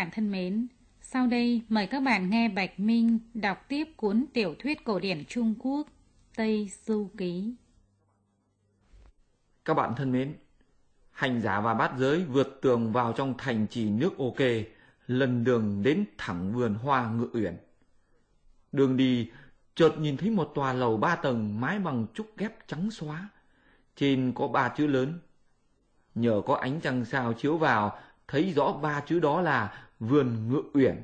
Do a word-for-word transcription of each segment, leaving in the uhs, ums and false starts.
bạn thân mến, sau đây mời các bạn nghe Bạch Minh đọc tiếp cuốn tiểu thuyết cổ điển Trung Quốc Tây Du Ký. Các bạn thân mến, hành giả và bát giới vượt tường vào trong thành trì nước ô kê, lần đường đến thẳng vườn hoa Ngự Uyển. Đường đi, chợt nhìn thấy một tòa lầu ba tầng mái bằng trúc ghép trắng xóa. Trên có ba chữ lớn. Nhờ có ánh trăng sao chiếu vào, thấy rõ ba chữ đó là vườn Ngự Uyển.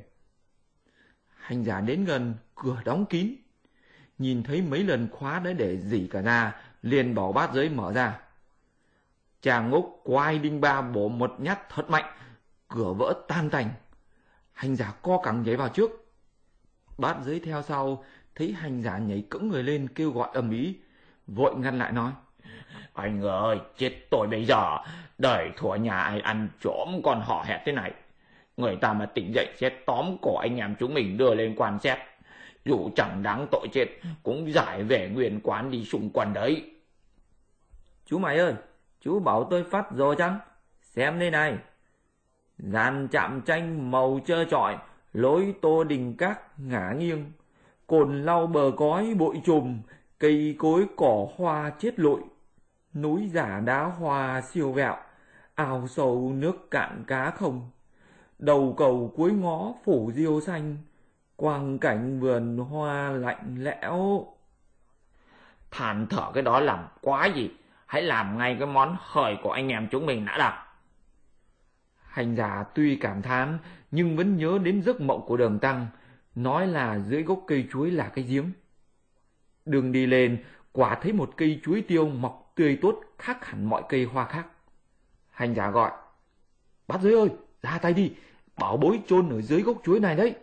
Hành giả đến gần, cửa đóng kín. Nhìn thấy mấy lần khóa đã để rỉ cả ra, liền bảo bát giới mở ra. Chàng ngốc quay đinh ba bổ một nhát thật mạnh, cửa vỡ tan tành. Hành giả co cẳng nhảy vào trước. Bát giới theo sau, thấy hành giả nhảy cẫng người lên kêu gọi ầm ĩ, vội ngăn lại nói: Anh ơi, chết tôi bây giờ, đời thủa nhà ai ăn trộm còn họ hẹt thế này. Người ta mà tỉnh dậy sẽ tóm cổ anh em chúng mình đưa lên quan xét. Dù chẳng đáng tội chết, cũng giải về nguyên quán đi xung quanh đấy. Chú mày ơi, chú bảo tôi phát rồi chăng? Xem đây này. Dàn chạm tranh màu trơ trọi, lối tô đình các ngả nghiêng. Cồn lau bờ cói bụi trùm, cây cối cỏ hoa chết lụi. Núi giả đá hoa siêu vẹo, ao sâu nước cạn cá không. Đầu cầu cuối ngõ phủ diêu xanh, quang cảnh vườn hoa lạnh lẽo. Than thở cái đó làm quá gì, hãy làm ngay cái món hời của anh em chúng mình đã đặt. Hành giả tuy cảm thán nhưng vẫn nhớ đến giấc mộng của Đường Tăng, nói là dưới gốc cây chuối là cái giếng. Đường đi lên, quả thấy một cây chuối tiêu mọc tươi tốt khác hẳn mọi cây hoa khác. Hành giả gọi: Bát giới ơi, ra tay đi, bảo bối chôn ở dưới gốc chuối này đấy.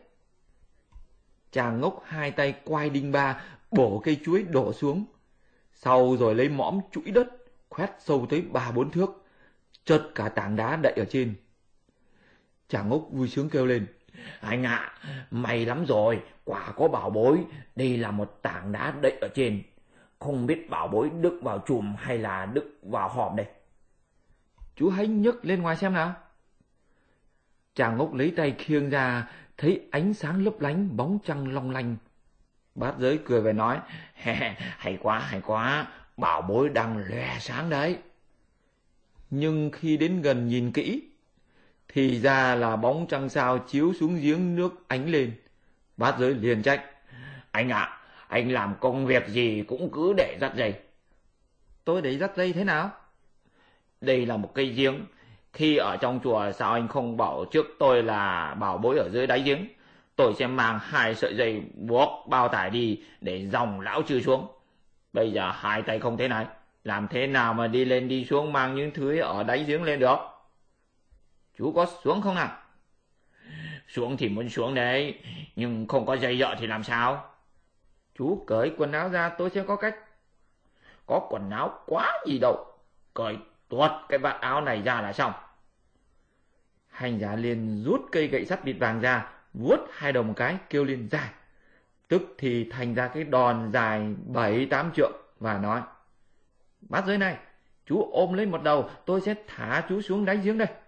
Chàng ngốc hai tay quay đinh ba, bổ cây chuối đổ xuống. Sau rồi lấy mõm trũi đất, khoét sâu tới ba bốn thước, chật cả tảng đá đậy ở trên. Chàng ngốc vui sướng kêu lên: Anh ạ, à, may lắm rồi, quả có bảo bối, đây là một tảng đá đậy ở trên. Không biết bảo bối đựng vào chùm hay là đựng vào hòm đây. Chú hãy nhấc lên ngoài xem nào. Chàng ngốc lấy tay khiêng ra, thấy ánh sáng lấp lánh, bóng trăng long lanh. Bát giới cười về nói: Hay quá, hay quá, bảo bối đang lòe sáng đấy. Nhưng khi đến gần nhìn kỹ, thì ra là bóng trăng sao chiếu xuống giếng nước ánh lên. Bát giới liền trách: Anh ạ, à, anh làm công việc gì cũng cứ để dắt dây. Tôi để dắt dây thế nào? Đây là một cây giếng. Khi ở trong chùa sao anh không bảo trước tôi là bảo bối ở dưới đáy giếng? Tôi sẽ mang hai sợi dây buộc bao tải đi để dòng lão chư xuống. Bây giờ hai tay không thế này, làm thế nào mà đi lên đi xuống mang những thứ ở đáy giếng lên được? Chú có xuống không nào? Xuống thì muốn xuống đấy, nhưng không có dây dợ thì làm sao? Chú cởi quần áo ra, tôi sẽ có cách. Có quần áo quá gì đâu, cởi tuột cái vạt áo này ra là xong. Hành giả liền rút cây gậy sắt bịt vàng ra, vuốt hai đầu một cái, kêu lên dài. Tức thì thành ra cái đòn dài bảy tám trượng và nói: Bát giới này, chú ôm lấy một đầu, tôi sẽ thả chú xuống đáy giếng đây.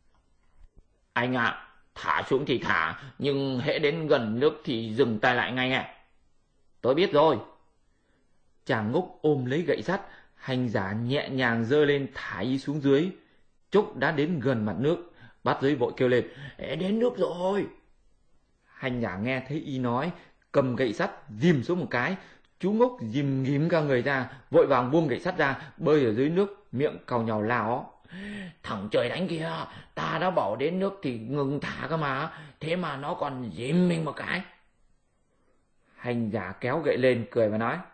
Anh ạ, à, thả xuống thì thả, nhưng hễ đến gần nước thì dừng tay lại ngay nghe. Tôi biết rồi. Chàng ngốc ôm lấy gậy sắt, hành giả nhẹ nhàng giơ lên thả y xuống dưới. Chốc đã đến gần mặt nước, bát giới vội kêu lên: Đến nước rồi. Hành giả nghe thấy y nói, cầm gậy sắt dìm xuống một cái. Chú ngốc dìm nghím cả người ra, vội vàng buông gậy sắt ra, bơi ở dưới nước, miệng càu nhàu la ó: Thằng trời đánh kia, ta đã bảo đến nước thì ngừng thả cơ mà, thế mà nó còn dìm mình một cái. Hành giả kéo gậy lên cười và nói: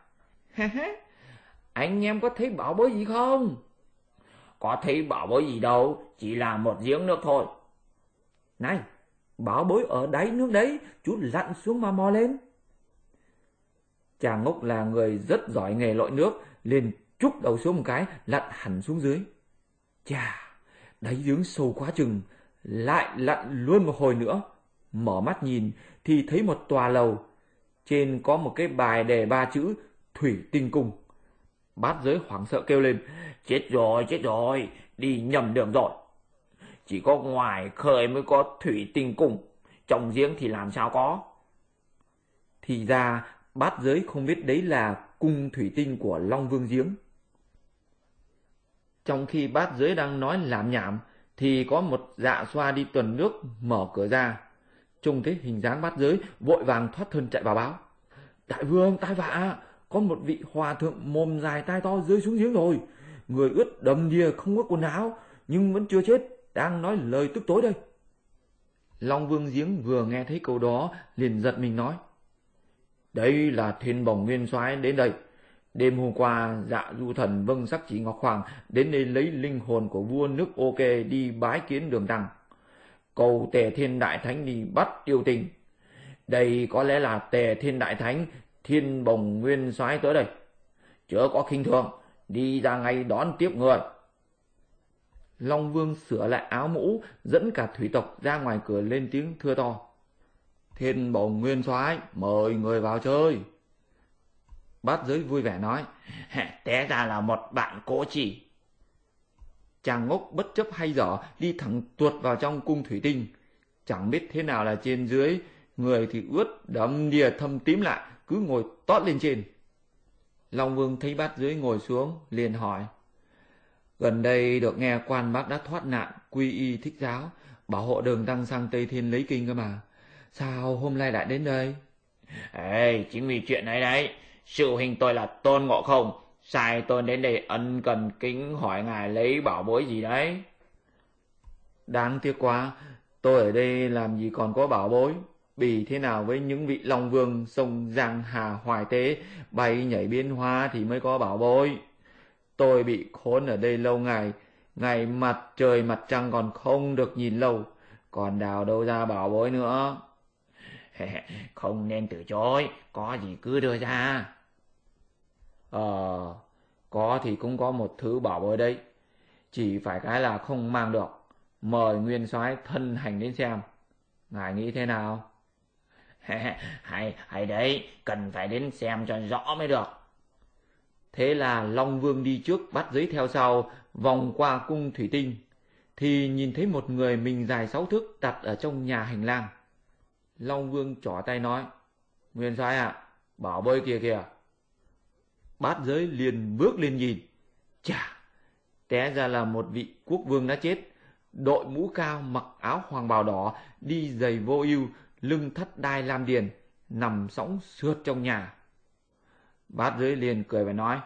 Anh em có thấy bảo bối gì không? Có thấy bảo bối gì đâu, chỉ là một giếng nước thôi. Này, bảo bối ở đáy nước đấy, chú lặn xuống mà mò lên. Chàng ngốc là người rất giỏi nghề lội nước, liền trúc đầu xuống một cái, lặn hẳn xuống dưới. Chà, đáy giếng sâu quá chừng, lại lặn luôn một hồi nữa. Mở mắt nhìn thì thấy một tòa lầu, trên có một cái bài đề ba chữ Thủy Tinh Cung. Bát giới hoảng sợ kêu lên: Chết rồi, chết rồi, đi nhầm đường rồi. chỉ có ngoài khơi mới có thủy tinh cung, trong giếng thì làm sao có. Thì ra bát giới không biết đấy là cung thủy tinh của Long Vương giếng. Trong khi bát giới đang nói lảm nhảm thì có một dạ xoa đi tuần nước mở cửa ra. Trông thấy hình dáng bát giới, vội vàng thoát thân chạy vào báo: Đại vương, tai vạ, có một vị hòa thượng mồm dài tai to rơi xuống giếng rồi. Người ướt đầm đìa, không có quần áo, nhưng vẫn chưa chết, đang nói lời tức tối đây. Long Vương giếng vừa nghe thấy câu đó liền giật mình nói: Đây là Thiên Bồng Nguyên Soái đến đây. Đêm hôm qua, Dạ Du Thần vâng sắc chỉ Ngọc Hoàng đến đây lấy linh hồn của vua nước OK đi bái kiến Đường Tăng, cầu Tề Thiên Đại Thánh đi bắt yêu tinh. Đây có lẽ là Tề Thiên Đại Thánh, Thiên Bồng Nguyên Soái tới đây. Chớ có khinh thường, đi ra ngay đón tiếp người. Long Vương sửa lại áo mũ, dẫn cả thủy tộc ra ngoài cửa lên tiếng thưa to: Thiên Bồng Nguyên Soái mời người vào chơi. Bát giới vui vẻ nói: Té ra là một bạn cố chỉ. Chàng ngốc bất chấp hay dở đi thẳng tuột vào trong cung thủy tinh. Chẳng biết thế nào là trên dưới, người thì ướt đẫm đìa thâm tím lại, cứ ngồi tót lên trên. Long Vương thấy bát giới ngồi xuống liền hỏi: Gần đây được nghe quan bác đã thoát nạn, quy y Thích giáo, bảo hộ Đường Tăng sang Tây Thiên lấy kinh cơ mà. Sao hôm nay lại đến đây? Ê, chính vì chuyện này đấy, sư huynh tôi là Tôn Ngộ Không sai tôi đến đây ân cần kính hỏi ngài lấy bảo bối gì đấy. Đáng tiếc quá, tôi ở đây làm gì còn có bảo bối. Bì thế nào với những vị Long Vương sông Giang Hà Hoài Tế bay nhảy biến hóa thì mới có bảo bối. Tôi bị khốn ở đây lâu ngày, ngày mặt trời mặt trăng còn không được nhìn lâu, còn đào đâu ra bảo bối nữa. Không nên từ chối, có gì cứ đưa ra. Ờ, có thì cũng có một thứ bảo bối đấy, chỉ phải cái là không mang được. Mời Nguyên Soái thân hành đến xem, ngài nghĩ thế nào? hay hay đấy, cần phải đến xem cho rõ mới được. Thế là Long Vương đi trước, bắt giới theo sau, vòng qua cung thủy tinh, thì nhìn thấy một người mình dài sáu thước đặt ở trong nhà hành lang. Long Vương trỏ tay nói: Nguyên Soái ạ, à, bảo bối kia kìa. Bát giới liền bước lên nhìn, chà, té ra là một vị quốc vương đã chết, đội mũ cao, mặc áo hoàng bào đỏ, đi giày vô ưu, lưng thắt đai lam điền, nằm sõng sượt trong nhà. Bát giới liền cười và nói: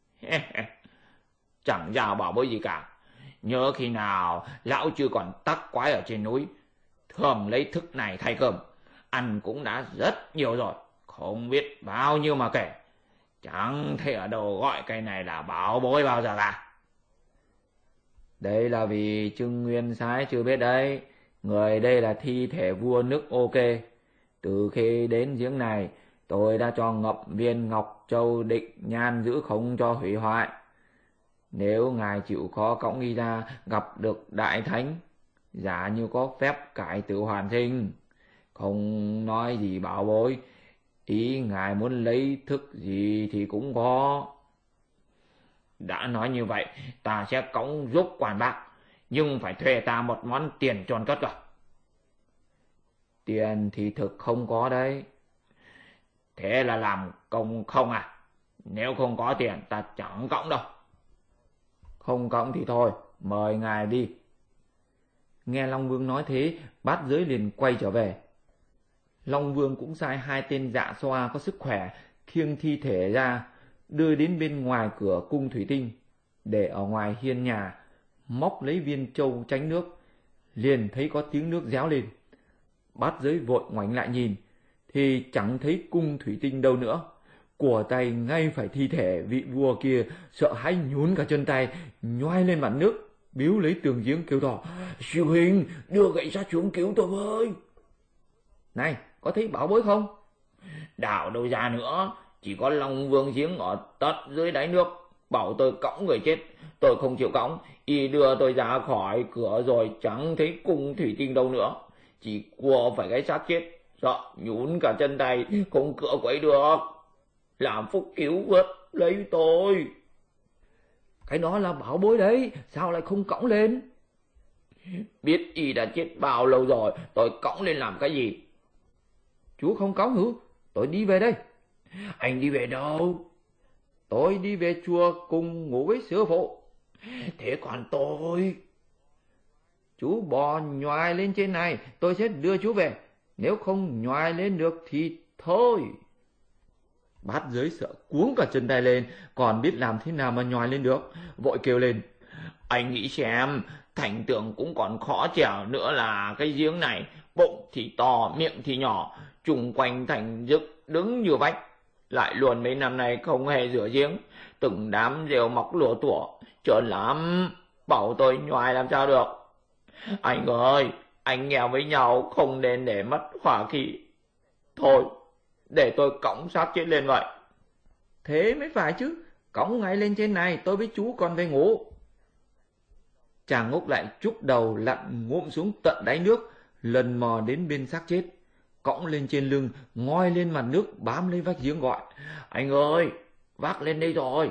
Chẳng giao bảo bối gì cả. Nhớ khi nào lão chưa còn tắc quái ở trên núi, thường lấy thức này thay cơm, ăn cũng đã rất nhiều rồi, không biết bao nhiêu mà kể. Chẳng thấy ở đâu gọi cái này là bảo bối bao giờ cả. Đây là vì Trưng Nguyên Soái chưa biết đấy, người đây là thi thể vua nước OK. Từ khi đến giếng này, tôi đã cho ngậm viên Ngọc Châu định nhan giữ không cho hủy hoại. Nếu ngài chịu khó cõng đi ra gặp được Đại Thánh, giả như có phép cải tử hoàn sinh, không nói gì bảo bối, ý ngài muốn lấy thức gì thì cũng có. Đã nói như vậy, ta sẽ cõng giúp quan bác, nhưng phải thuê ta một món tiền tròn cất rồi. Tiền thì thực không có đấy. Thế là làm công không à? Nếu không có tiền ta chẳng cõng đâu. Không cõng thì thôi, mời ngài đi. Nghe Long Vương nói thế, bát giới liền quay trở về. Long Vương cũng sai hai tên dạ xoa có sức khỏe khiêng thi thể ra, đưa đến bên ngoài cửa cung thủy tinh, để ở ngoài hiên nhà, móc lấy viên châu tránh nước. Liền thấy có tiếng nước réo lên. Bát giới vội ngoảnh lại nhìn, thì chẳng thấy cung thủy tinh đâu nữa. Của tay ngay phải thi thể vị vua kia, sợ hãi nhún cả chân tay, nhoai lên mặt nước, biếu lấy tường giếng kêu to: Sư huynh, đưa gậy ra xuống cứu tôi với. Này, có thấy bảo bối không? Đảo đâu ra nữa, chỉ có Long Vương giếng ở tận dưới đáy nước, bảo tôi cõng người chết. Tôi không chịu cõng, y đưa tôi ra khỏi cửa rồi chẳng thấy cung thủy tinh đâu nữa, chỉ cua phải cái xác chết, sợ nhún cả chân tay, không cựa quậy được. Làm phúc cứu vớt lấy tôi. Cái đó là bảo bối đấy, sao lại không cõng lên? Biết y đã chết bao lâu rồi, tôi cõng lên làm cái gì? Chú không cõng hứ, tôi đi về đây. Anh đi về đâu? Tôi đi về chùa cùng ngủ với sư phụ. Thế còn tôi? Chú bò nhoài lên trên này, tôi sẽ đưa chú về. Nếu không nhoài lên được thì thôi. Bát giới sợ cuống cả chân tay lên, còn biết làm thế nào mà nhoài lên được, vội kêu lên. Anh nghĩ xem, thành tượng cũng còn khó trèo nữa là cái giếng này. Bụng thì to, miệng thì nhỏ, chung quanh thành dực đứng như vách. Lại luôn mấy năm nay không hề rửa giếng, từng đám rêu mọc lùa tủa, trơn lắm, bảo tôi nhoài làm sao được. Anh ơi, anh nghèo với nhau không nên để mất hỏa khí. Thôi, để tôi cõng xác chết lên vậy. Thế mới phải chứ, cõng ngay lên trên này, tôi với chú còn về ngủ. Chàng Ngốc lại trúc đầu lặn ngụm xuống tận đáy nước, lần mò đến bên xác chết, cõng lên trên lưng, ngoi lên mặt nước bám lấy vách giếng gọi. Anh ơi, vác lên đây rồi.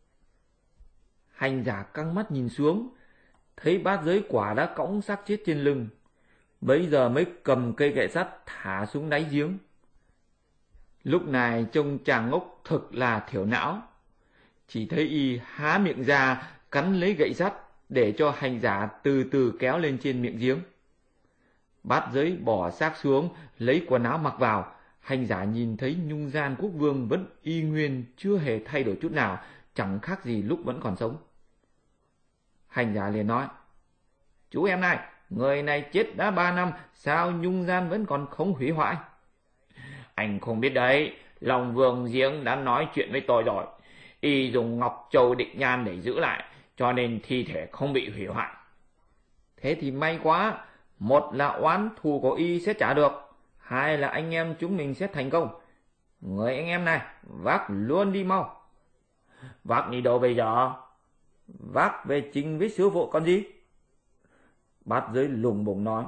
Hành giả căng mắt nhìn xuống, thấy bát giới quả đã cõng xác chết trên lưng, bấy giờ mới cầm cây gậy sắt thả xuống đáy giếng. Lúc này trông chàng Ngốc thực là thiểu não, chỉ thấy y há miệng ra cắn lấy gậy sắt để cho hành giả từ từ kéo lên trên miệng giếng. Bát giới bỏ xác xuống, lấy quần áo mặc vào. Hành giả nhìn thấy nhung gian quốc vương vẫn y nguyên, chưa hề thay đổi chút nào, chẳng khác gì lúc vẫn còn sống. Hành giả liền nói, chú em này, người này chết đã ba năm, sao nhung gian vẫn còn không hủy hoại? Anh không biết đấy, Long Vương giếng đã nói chuyện với tôi rồi. Y dùng ngọc châu định nhan để giữ lại, cho nên thi thể không bị hủy hoại. Thế thì may quá, một là oán thù của y sẽ trả được, hai là anh em chúng mình sẽ thành công. Người anh em này, vác luôn đi mau. Vác đi đâu bây giờ? Vác về trình với sư phụ còn gì? Bát giới lùng bùng nói,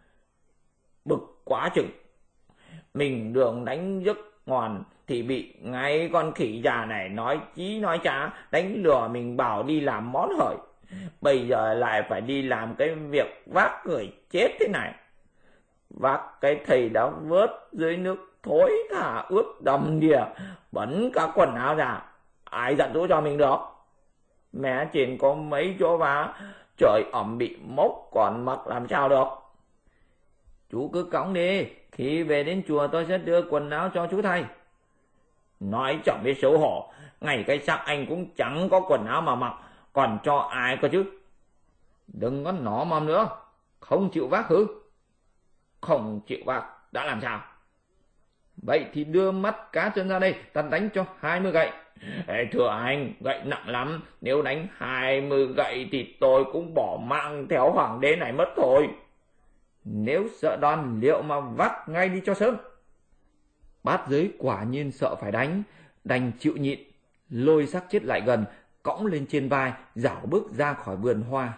bực quá chừng. Mình đường đánh giấc ngoan thì bị ngay con khỉ già này nói chí nói trá, đánh lừa mình bảo đi làm món hời. Bây giờ lại phải đi làm cái việc vác người chết thế này. Vác cái thầy đã vớt dưới nước thối thả ướt đầm đìa, bẩn cả quần áo ra, ai giận dỗi cho mình được. Mé trên có mấy chỗ vá, trời ẩm bị mốc còn mặc làm sao được. Chú cứ cõng đi, khi về đến chùa tôi sẽ đưa quần áo cho chú thay. Nói chẳng biết xấu hổ, ngay cái xác anh cũng chẳng có quần áo mà mặc, còn cho ai cơ chứ? Đừng có nỏ mầm nữa, không chịu vác hứ? Không chịu vác đã làm sao? Vậy thì đưa mắt cá chân ra đây, ta đánh cho hai mươi gậy. Ê, thưa anh, gậy nặng lắm, nếu đánh hai mươi gậy thì tôi cũng bỏ mạng theo hoàng đế này mất thôi. Nếu sợ đòn liệu mà vác ngay đi cho sớm. Bát giới quả nhiên sợ phải đánh, đành chịu nhịn, lôi xác chết lại gần, cõng lên trên vai, dảo bước ra khỏi vườn hoa.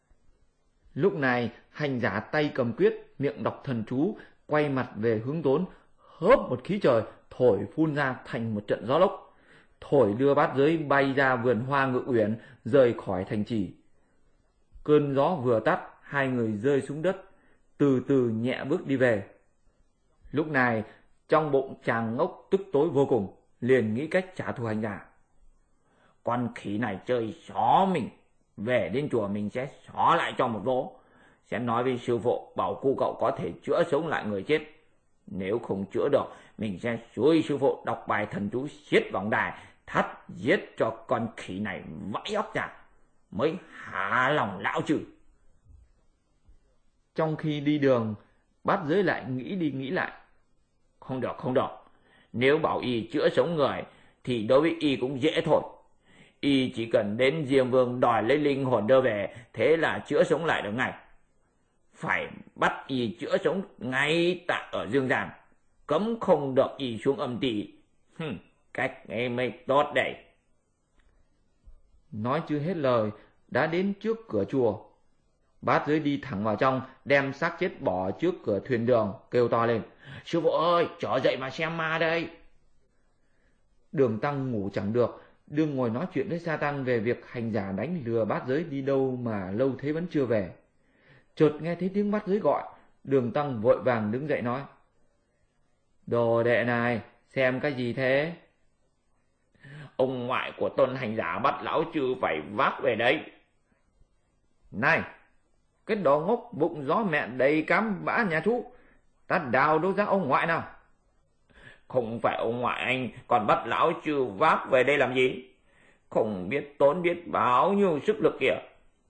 Lúc này hành giả tay cầm quyết, miệng đọc thần chú, quay mặt về hướng Tốn, hớp một khí trời, thổi phun ra thành một trận gió lốc, thổi đưa bát giới bay ra vườn hoa Ngự Uyển, rời khỏi thành trì. Cơn gió vừa tắt, hai người rơi xuống đất, từ từ nhẹ bước đi về. Lúc này trong bụng chàng Ngốc tức tối vô cùng, liền nghĩ cách trả thù hành giả. Con khỉ này chơi xó mình, về đến chùa mình sẽ xó lại cho một vố. Sẽ nói với sư phụ bảo cu cậu có thể chữa sống lại người chết. Nếu không chữa được, mình sẽ xúi sư phụ đọc bài thần chú xiết vòng đài, thắt giết cho con khỉ này vãi óc ra, mới hả lòng lão chứ. Trong khi đi đường, bát giới lại nghĩ đi nghĩ lại. Không được, không được. Nếu bảo y chữa sống người thì đối với y cũng dễ thôi. Y chỉ cần đến Diêm Vương đòi lấy linh hồn đưa về, thế là chữa sống lại được ngay. Phải bắt y chữa sống ngay tại ở dương gian, cấm không được y xuống âm ti. Hừm, cách ấy mới tốt đây. Nói chưa hết lời, đã đến trước cửa chùa. Bát giới đi thẳng vào trong, đem xác chết bỏ trước cửa thuyền đường, kêu to lên: Sư phụ ơi, trở dậy mà xem ma đây. Đường Tăng ngủ chẳng được, đương ngồi nói chuyện với Sa Tăng về việc hành giả đánh lừa bát giới đi đâu mà lâu thế vẫn chưa về. Chợt nghe thấy tiếng bắt giới gọi, Đường Tăng vội vàng đứng dậy nói: Đồ đệ này, xem cái gì thế? Ông ngoại của Tôn hành giả bắt lão chư phải vác về đấy. Này, cái đồ ngốc bụng gió mẹ đầy cám bã nhà chú, ta đào đâu ra ông ngoại nào? Không phải ông ngoại anh, còn bắt lão chư vác về đây làm gì? Không biết tốn biết bao nhiêu sức lực kìa.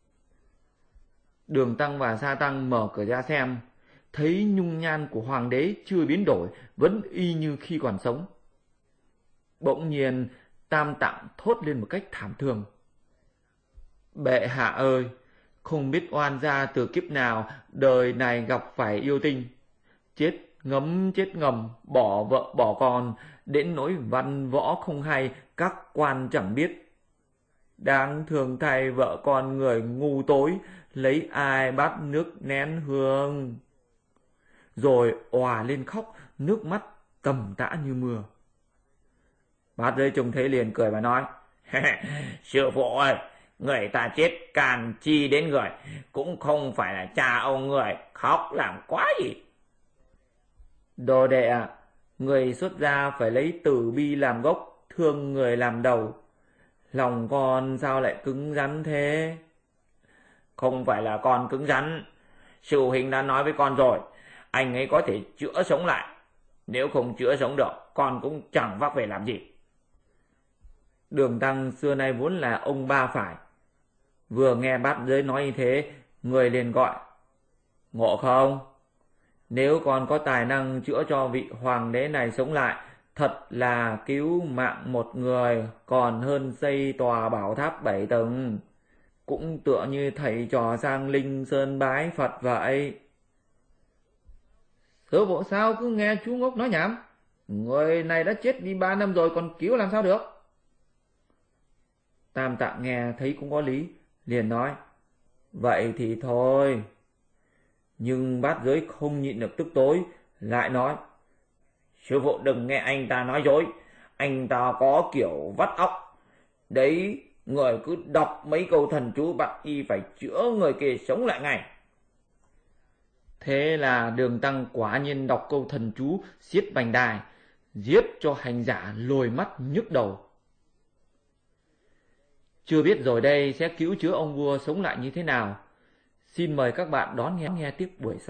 Đường Tăng và Sa Tăng mở cửa ra xem, thấy nhung nhan của hoàng đế chưa biến đổi, vẫn y như khi còn sống. Bỗng nhiên Tam Tạng thốt lên một cách thảm thương: Bệ hạ ơi, không biết oan gia từ kiếp nào đời này gặp phải yêu tinh, chết ngấm chết ngầm, bỏ vợ bỏ con, đến nỗi văn võ không hay, các quan chẳng biết. Đáng thương thay vợ con người ngu tối, lấy ai bát nước nén hương. Rồi òa lên khóc, nước mắt tầm tã như mưa. Bát giới trông thấy liền cười và nói: Sư phụ ơi, người ta chết càn chi đến người, cũng không phải là cha ông người, khóc làm quá gì. Đồ đệ ạ, à, người xuất gia phải lấy từ bi làm gốc, thương người làm đầu. Lòng con sao lại cứng rắn thế? Không phải là con cứng rắn, sư huynh đã nói với con rồi, anh ấy có thể chữa sống lại. Nếu không chữa sống được, con cũng chẳng vác về làm gì. Đường Tăng xưa nay vốn là ông ba phải, vừa nghe bát giới nói như thế, người liền gọi: Ngộ không, nếu con có tài năng chữa cho vị hoàng đế này sống lại, thật là cứu mạng một người còn hơn xây tòa bảo tháp bảy tầng, cũng tựa như thầy trò sang Linh Sơn bái Phật vậy. Sư phụ sao cứ nghe chú ngốc nói nhảm? Người này đã chết đi ba năm rồi, còn cứu làm sao được? Tam Tạng nghe thấy cũng có lý, liền nói: Vậy thì thôi. Nhưng bát giới không nhịn được tức tối, lại nói: Sư phụ đừng nghe anh ta nói dối, anh ta có kiểu vắt óc. Đấy, người cứ đọc mấy câu thần chú bắt y phải chữa người kia sống lại ngay. Thế là Đường Tăng quả nhiên đọc câu thần chú xiết vành đài, giết cho hành giả lồi mắt nhức đầu. Chưa biết rồi đây sẽ cứu chữa ông vua sống lại như thế nào. Xin mời các bạn đón nghe, nghe tiếp buổi sau.